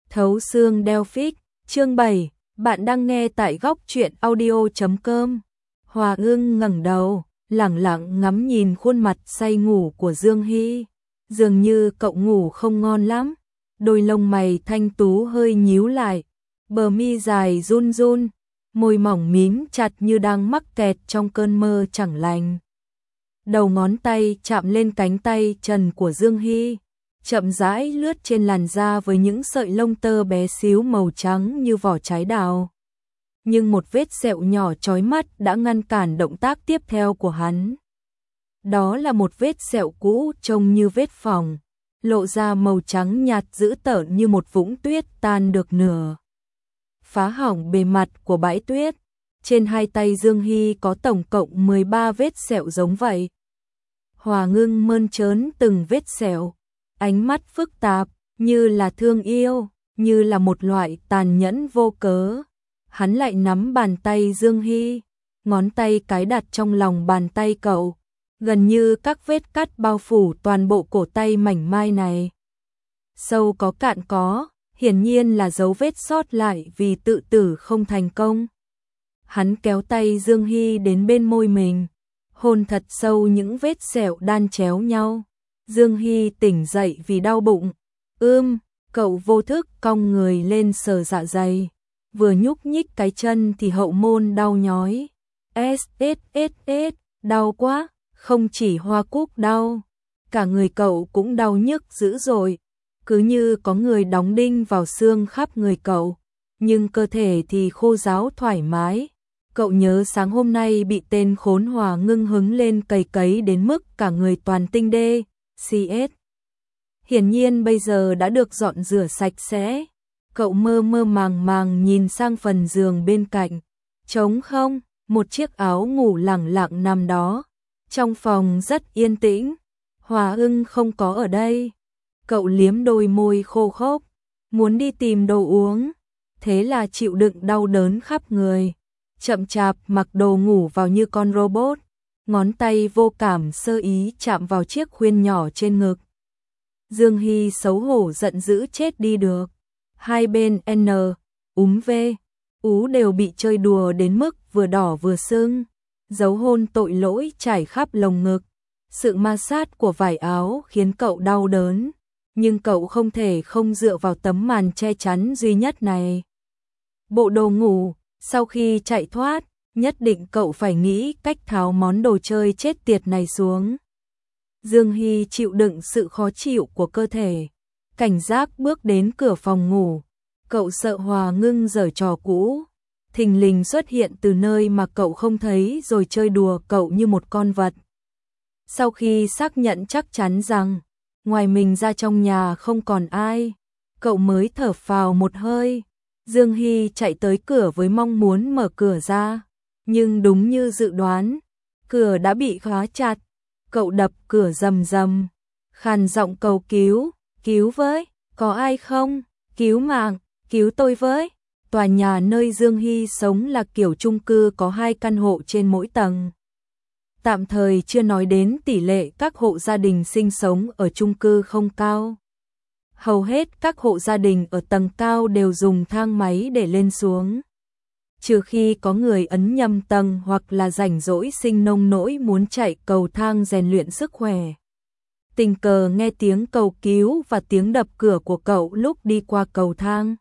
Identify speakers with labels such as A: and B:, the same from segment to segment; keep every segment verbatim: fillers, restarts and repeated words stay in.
A: Thấu xương Delphic, chương bảy, bạn đang nghe tại góc truyện audio chấm com. Hòa Ưng ngẩng đầu, lẳng lặng ngắm nhìn khuôn mặt say ngủ của Dương Hy. Dường như cậu ngủ không ngon lắm. Đôi lông mày thanh tú hơi nhíu lại, bờ mi dài run run, môi mỏng mím chặt như đang mắc kẹt trong cơn mơ chẳng lành. Đầu ngón tay chạm lên cánh tay trần của Dương Hy, chậm rãi lướt trên làn da với những sợi lông tơ bé xíu màu trắng như vỏ trái đào. Nhưng một vết sẹo nhỏ chói mắt đã ngăn cản động tác tiếp theo của hắn. Đó là một vết sẹo cũ trông như vết phỏng, lộ ra màu trắng nhạt dữ tợn như một vũng tuyết tan được nửa. Phá hỏng bề mặt của bãi tuyết. Trên hai tay Dương Hy có tổng cộng mười ba vết sẹo giống vậy. Hòa Ngưng mơn trớn từng vết sẹo, ánh mắt phức tạp, như là thương yêu, như là một loại tàn nhẫn vô cớ. Hắn lại nắm bàn tay Dương Hy, ngón tay cái đặt trong lòng bàn tay cậu, gần như các vết cắt bao phủ toàn bộ cổ tay mảnh mai này. Sâu có cạn có, hiển nhiên là dấu vết sót lại vì tự tử không thành công. Hắn kéo tay Dương Hy đến bên môi mình, hôn thật sâu những vết sẹo đan chéo nhau. Dương Hy tỉnh dậy vì đau bụng. Ưm, cậu vô thức cong người lên sờ dạ dày. Vừa nhúc nhích cái chân thì hậu môn đau nhói. S S S S, đau quá, không chỉ hoa cúc đau. Cả người cậu cũng đau nhức dữ dội. Cứ như có người đóng đinh vào xương khắp người cậu. Nhưng cơ thể thì khô ráo thoải mái. Cậu nhớ sáng hôm nay bị tên khốn Hòa Ngưng hứng lên cày cấy đến mức cả người toàn tinh đê, xê ét. Hiển nhiên bây giờ đã được dọn rửa sạch sẽ. Cậu mơ mơ màng màng nhìn sang phần giường bên cạnh. Trống không, một chiếc áo ngủ lẳng lặng nằm đó. Trong phòng rất yên tĩnh. Hòa Ưng không có ở đây. Cậu liếm đôi môi khô khốc, muốn đi tìm đồ uống. Thế là chịu đựng đau đớn khắp người. Chậm chạp mặc đồ ngủ vào như con robot, ngón tay vô cảm sơ ý chạm vào chiếc khuyên nhỏ trên ngực. Dương Hy xấu hổ giận dữ chết đi được. Hai bên N, úm V, ú đều bị chơi đùa đến mức vừa đỏ vừa sưng. Dấu hôn tội lỗi trải khắp lồng ngực. Sự ma sát của vải áo khiến cậu đau đớn, nhưng cậu không thể không dựa vào tấm màn che chắn duy nhất này. Bộ đồ ngủ. Sau khi chạy thoát, nhất định cậu phải nghĩ cách tháo món đồ chơi chết tiệt này xuống. Dương Hy chịu đựng sự khó chịu của cơ thể, cảnh giác bước đến cửa phòng ngủ. Cậu sợ Hòa Ngưng giở trò cũ, thình lình xuất hiện từ nơi mà cậu không thấy rồi chơi đùa cậu như một con vật. Sau khi xác nhận chắc chắn rằng ngoài mình ra trong nhà không còn ai, cậu mới thở phào một hơi. Dương Hy chạy tới cửa với mong muốn mở cửa ra, nhưng đúng như dự đoán, cửa đã bị khóa chặt. Cậu đập cửa rầm rầm, khàn giọng cầu cứu, cứu với, có ai không, cứu mạng, cứu tôi với. Tòa nhà nơi Dương Hy sống là kiểu chung cư có hai căn hộ trên mỗi tầng. Tạm thời chưa nói đến tỷ lệ các hộ gia đình sinh sống ở chung cư không cao. Hầu hết các hộ gia đình ở tầng cao đều dùng thang máy để lên xuống. Trừ khi có người ấn nhầm tầng hoặc là rảnh rỗi sinh nông nỗi muốn chạy cầu thang rèn luyện sức khỏe. Tình cờ nghe tiếng cầu cứu và tiếng đập cửa của cậu lúc đi qua cầu thang.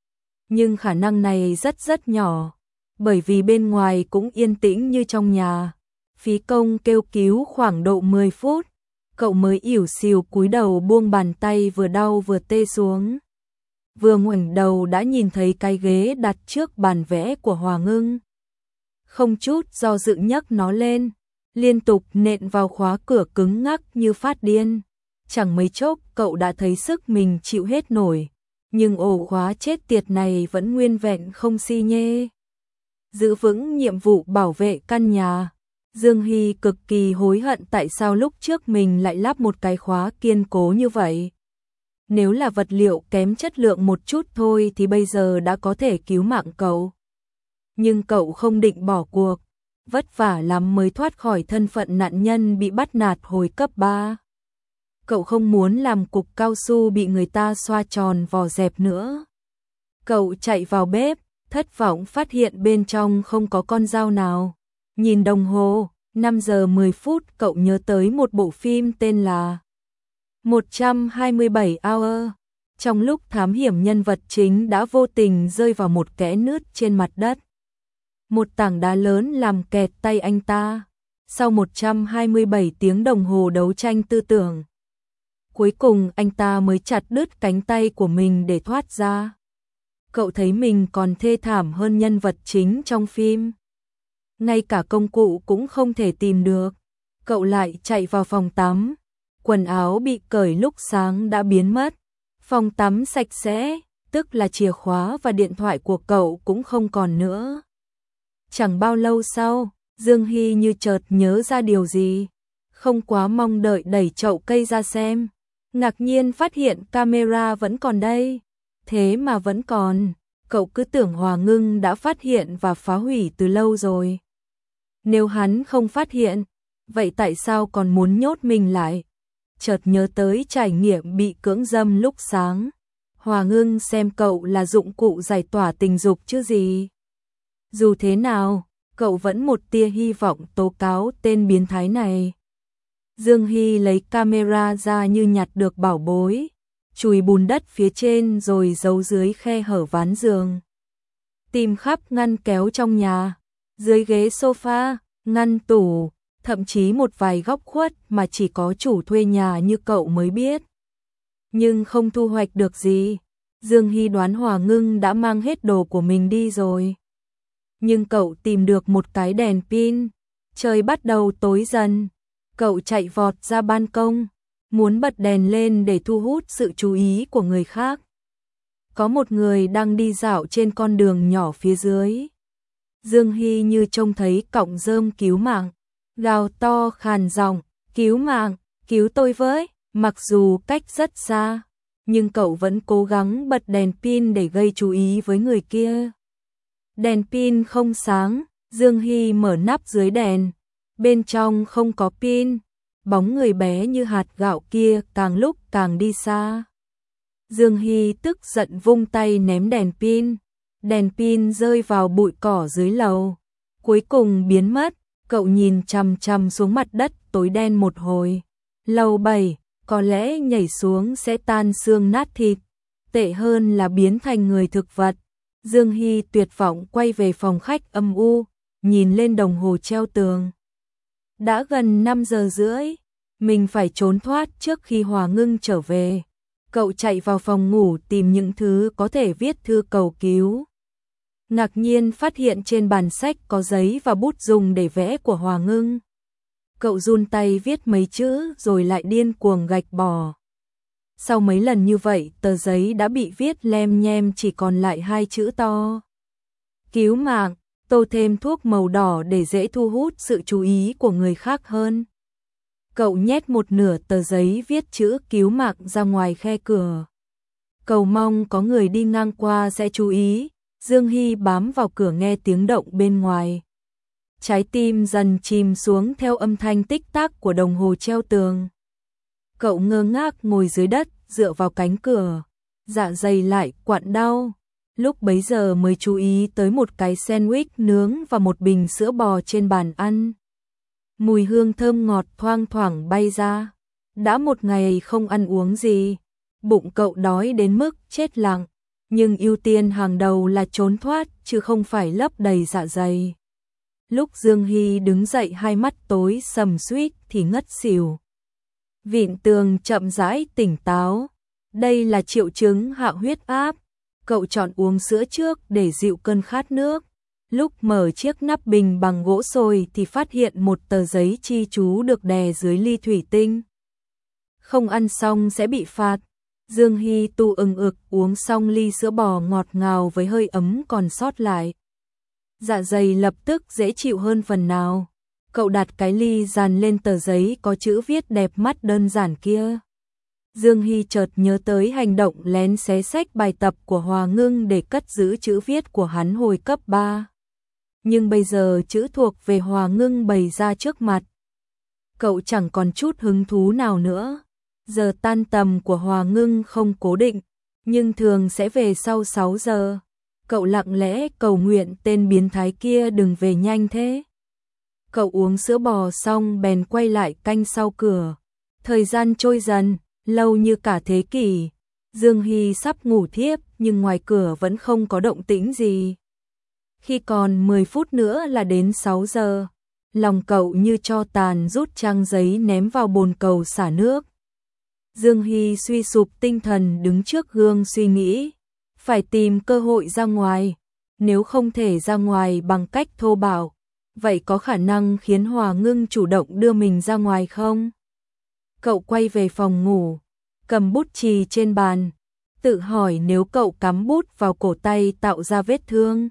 A: Nhưng khả năng này rất rất nhỏ, bởi vì bên ngoài cũng yên tĩnh như trong nhà. Phí công kêu cứu khoảng độ mười phút. Cậu mới ỉu xìu cúi đầu buông bàn tay vừa đau vừa tê xuống. Vừa ngoảnh đầu đã nhìn thấy cái ghế đặt trước bàn vẽ của Hòa Ngưng. Không chút do dự nhấc nó lên, liên tục nện vào khóa cửa cứng ngắc như phát điên. Chẳng mấy chốc cậu đã thấy sức mình chịu hết nổi, nhưng ổ khóa chết tiệt này vẫn nguyên vẹn không xi nhê. Giữ vững nhiệm vụ bảo vệ căn nhà. Dương Hy cực kỳ hối hận tại sao lúc trước mình lại lắp một cái khóa kiên cố như vậy. Nếu là vật liệu kém chất lượng một chút thôi thì bây giờ đã có thể cứu mạng cậu. Nhưng cậu không định bỏ cuộc, vất vả lắm mới thoát khỏi thân phận nạn nhân bị bắt nạt hồi cấp ba. Cậu không muốn làm cục cao su bị người ta xoa tròn vò dẹp nữa. Cậu chạy vào bếp, thất vọng phát hiện bên trong không có con dao nào. Nhìn đồng hồ, năm giờ mười phút, cậu nhớ tới một bộ phim tên là một trăm hai mươi bảy Hour. Trong lúc thám hiểm, nhân vật chính đã vô tình rơi vào một kẽ nứt trên mặt đất. Một tảng đá lớn làm kẹt tay anh ta. Sau một trăm hai mươi bảy tiếng đồng hồ đấu tranh tư tưởng, cuối cùng anh ta mới chặt đứt cánh tay của mình để thoát ra. Cậu thấy mình còn thê thảm hơn nhân vật chính trong phim. Ngay cả công cụ cũng không thể tìm được. Cậu lại chạy vào phòng tắm. Quần áo bị cởi lúc sáng đã biến mất. Phòng tắm sạch sẽ, tức là chìa khóa và điện thoại của cậu cũng không còn nữa. Chẳng bao lâu sau, Dương Hy như chợt nhớ ra điều gì. Không quá mong đợi đẩy chậu cây ra xem. Ngạc nhiên phát hiện camera vẫn còn đây. Thế mà vẫn còn. Cậu cứ tưởng Hòa Ngưng đã phát hiện và phá hủy từ lâu rồi. Nếu hắn không phát hiện, vậy tại sao còn muốn nhốt mình lại? Chợt nhớ tới trải nghiệm bị cưỡng dâm lúc sáng. Hòa Ngưng xem cậu là dụng cụ giải tỏa tình dục chứ gì. Dù thế nào, cậu vẫn một tia hy vọng tố cáo tên biến thái này. Dương Hy lấy camera ra như nhặt được bảo bối, chùi bùn đất phía trên rồi giấu dưới khe hở ván giường. Tìm khắp ngăn kéo trong nhà, dưới ghế sofa, ngăn tủ, thậm chí một vài góc khuất mà chỉ có chủ thuê nhà như cậu mới biết. Nhưng không thu hoạch được gì. Dương Hy đoán Hòa Ngưng đã mang hết đồ của mình đi rồi. Nhưng cậu tìm được một cái đèn pin. Trời bắt đầu tối dần. Cậu chạy vọt ra ban công, muốn bật đèn lên để thu hút sự chú ý của người khác. Có một người đang đi dạo trên con đường nhỏ phía dưới. Dương Hy như trông thấy cọng rơm cứu mạng, gào to khàn giọng, cứu mạng, cứu tôi với. Mặc dù cách rất xa, nhưng cậu vẫn cố gắng bật đèn pin để gây chú ý với người kia. Đèn pin không sáng, Dương Hy mở nắp dưới đèn. Bên trong không có pin, bóng người bé như hạt gạo kia càng lúc càng đi xa. Dương Hy tức giận vung tay ném đèn pin. Đèn pin rơi vào bụi cỏ dưới lầu. Cuối cùng biến mất, cậu nhìn chằm chằm xuống mặt đất tối đen một hồi. Lầu bảy, có lẽ nhảy xuống sẽ tan xương nát thịt. Tệ hơn là biến thành người thực vật. Dương Hy tuyệt vọng quay về phòng khách âm u, nhìn lên đồng hồ treo tường. Đã gần năm giờ rưỡi, mình phải trốn thoát trước khi Hòa Ngưng trở về. Cậu chạy vào phòng ngủ tìm những thứ có thể viết thư cầu cứu. Ngạc nhiên phát hiện trên bàn sách có giấy và bút dùng để vẽ của Hòa Ngưng. Cậu run tay viết mấy chữ rồi lại điên cuồng gạch bỏ. Sau mấy lần như vậy, tờ giấy đã bị viết lem nhem, chỉ còn lại hai chữ to. Cứu mạng. Tô thêm thuốc màu đỏ để dễ thu hút sự chú ý của người khác hơn. Cậu nhét một nửa tờ giấy viết chữ cứu mạng ra ngoài khe cửa. Cầu mong có người đi ngang qua sẽ chú ý. Dương Hy bám vào cửa nghe tiếng động bên ngoài. Trái tim dần chìm xuống theo âm thanh tích tắc của đồng hồ treo tường. Cậu ngơ ngác ngồi dưới đất, dựa vào cánh cửa. Dạ dày lại quặn đau. Lúc bấy giờ mới chú ý tới một cái sandwich nướng và một bình sữa bò trên bàn ăn. Mùi hương thơm ngọt thoang thoảng bay ra. Đã một ngày không ăn uống gì. Bụng cậu đói đến mức chết lặng. Nhưng ưu tiên hàng đầu là trốn thoát chứ không phải lấp đầy dạ dày. Lúc Dương Hy đứng dậy hai mắt tối sầm suýt thì ngất xỉu. Vịn tường chậm rãi tỉnh táo. Đây là triệu chứng hạ huyết áp. Cậu chọn uống sữa trước để dịu cơn khát nước. Lúc mở chiếc nắp bình bằng gỗ sồi thì phát hiện một tờ giấy chi chú được đè dưới ly thủy tinh. Không ăn xong sẽ bị phạt. Dương Hy tu ừng ực uống xong ly sữa bò ngọt ngào với hơi ấm còn sót lại. Dạ dày lập tức dễ chịu hơn phần nào. Cậu đặt cái ly dàn lên tờ giấy có chữ viết đẹp mắt đơn giản kia. Dương Hy chợt nhớ tới hành động lén xé xách bài tập của Hòa Ngưng để cất giữ chữ viết của hắn hồi cấp ba. Nhưng bây giờ chữ thuộc về Hòa Ngưng bày ra trước mặt. Cậu chẳng còn chút hứng thú nào nữa. Giờ tan tầm của Hòa Ngưng không cố định, nhưng thường sẽ về sau sáu giờ. Cậu lặng lẽ cầu nguyện tên biến thái kia đừng về nhanh thế. Cậu uống sữa bò xong bèn quay lại canh sau cửa. Thời gian trôi dần, lâu như cả thế kỷ. Dương Hy sắp ngủ thiếp nhưng ngoài cửa vẫn không có động tĩnh gì. Khi còn mười phút nữa là đến sáu giờ, lòng cậu như tro tàn, rút trang giấy ném vào bồn cầu xả nước. Dương Hy suy sụp tinh thần đứng trước gương suy nghĩ, phải tìm cơ hội ra ngoài, nếu không thể ra ngoài bằng cách thô bạo, vậy có khả năng khiến Hòa Ngưng chủ động đưa mình ra ngoài không? Cậu quay về phòng ngủ, cầm bút chì trên bàn, tự hỏi nếu cậu cắm bút vào cổ tay tạo ra vết thương,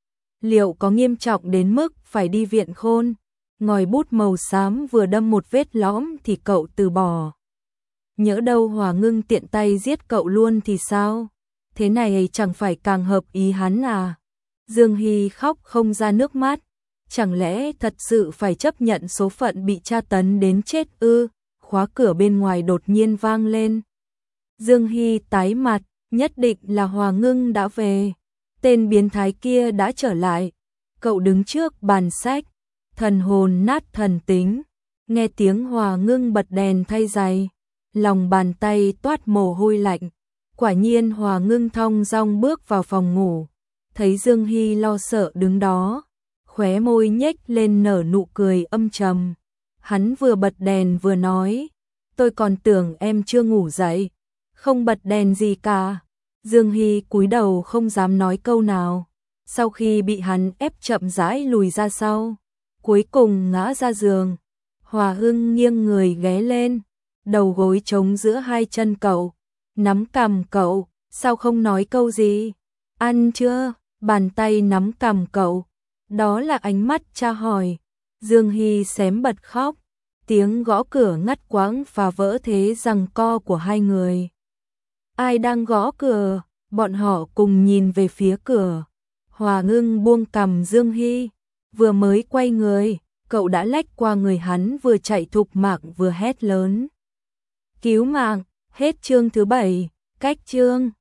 A: liệu có nghiêm trọng đến mức phải đi viện khôn? Ngòi bút màu xám vừa đâm một vết lõm thì cậu từ bỏ. Nhỡ đâu Hòa Ngưng tiện tay giết cậu luôn thì sao? Thế này chẳng phải càng hợp ý hắn à? Dương Hy khóc không ra nước mắt. Chẳng lẽ thật sự phải chấp nhận số phận bị tra tấn đến chết ư? Khóa cửa bên ngoài đột nhiên vang lên. Dương Hy tái mặt, nhất định là Hòa Ngưng đã về. Tên biến thái kia đã trở lại. Cậu đứng trước bàn sách, thần hồn nát thần tính, nghe tiếng Hòa Ngưng bật đèn thay giày, lòng bàn tay toát mồ hôi lạnh. Quả nhiên Hòa Ngưng thong dong bước vào phòng ngủ, thấy Dương Hy lo sợ đứng đó, khóe môi nhếch lên nở nụ cười âm trầm. Hắn vừa bật đèn vừa nói, tôi còn tưởng em chưa ngủ dậy, không bật đèn gì cả. Dương Hy cúi đầu không dám nói câu nào, sau khi bị hắn ép chậm rãi lùi ra sau, cuối cùng ngã ra giường. Hòa Hưng nghiêng người ghé lên, đầu gối trống giữa hai chân cậu, nắm cằm cậu, sao không nói câu gì? Ăn chưa? Bàn tay nắm cằm cậu, đó là ánh mắt tra hỏi. Dương Hy xém bật khóc, tiếng gõ cửa ngắt quãng phá vỡ thế giằng co của hai người. Ai đang gõ cửa? Bọn họ cùng nhìn về phía cửa. Hòa Ngưng buông cằm Dương Hy, vừa mới quay người, cậu đã lách qua người hắn, vừa chạy thục mạng vừa hét lớn. Cứu mạng! Hết chương thứ bảy, cách chương.